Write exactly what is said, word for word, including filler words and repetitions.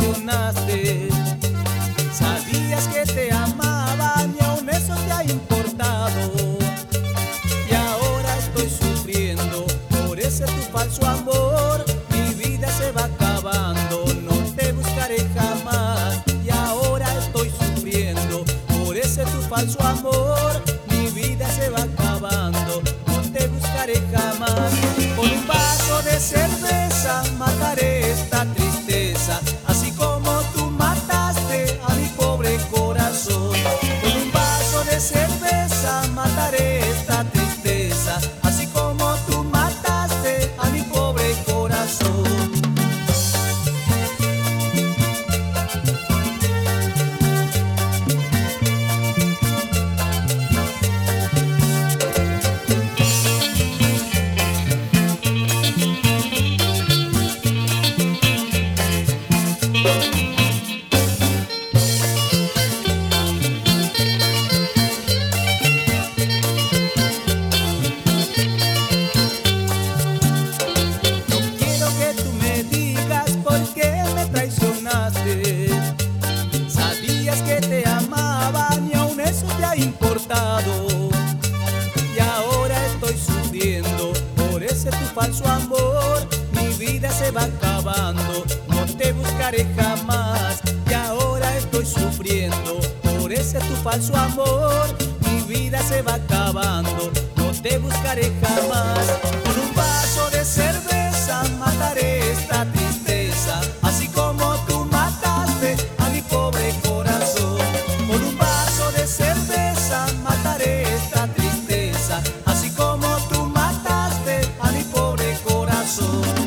traicionaste. Sabías que te amaba, ni aun eso te ha importado. Y ahora estoy sufriendo por ese tu falso amor. Mi vida se va acabando, no te buscaré jamás. Y ahora estoy sufriendo por ese tu falso amor. Mi vida se va acabando, no te buscaré jamás. Con un vaso de cerveza mataré esta tristeza, así como tú mataste a mi pobre corazón. Con un vaso de cerveza mataré esta tristeza, así como tú mataste a mi pobre corazón. Sabías que te amaba, ni aun eso te ha importado. Y ahora estoy sufriendo por ese tu falso amor. Mi vida se va acabando, no te buscaré jamás. Y ahora estoy sufriendo por ese tu falso amor. Mi vida se va acabando, no te buscaré jamás. Con un vaso de cerveza mataré esta tristeza, así como tú mataste a mi pobre corazón. Con un vaso de cerveza mataré esta tristeza, así como tú mataste a mi pobre corazón.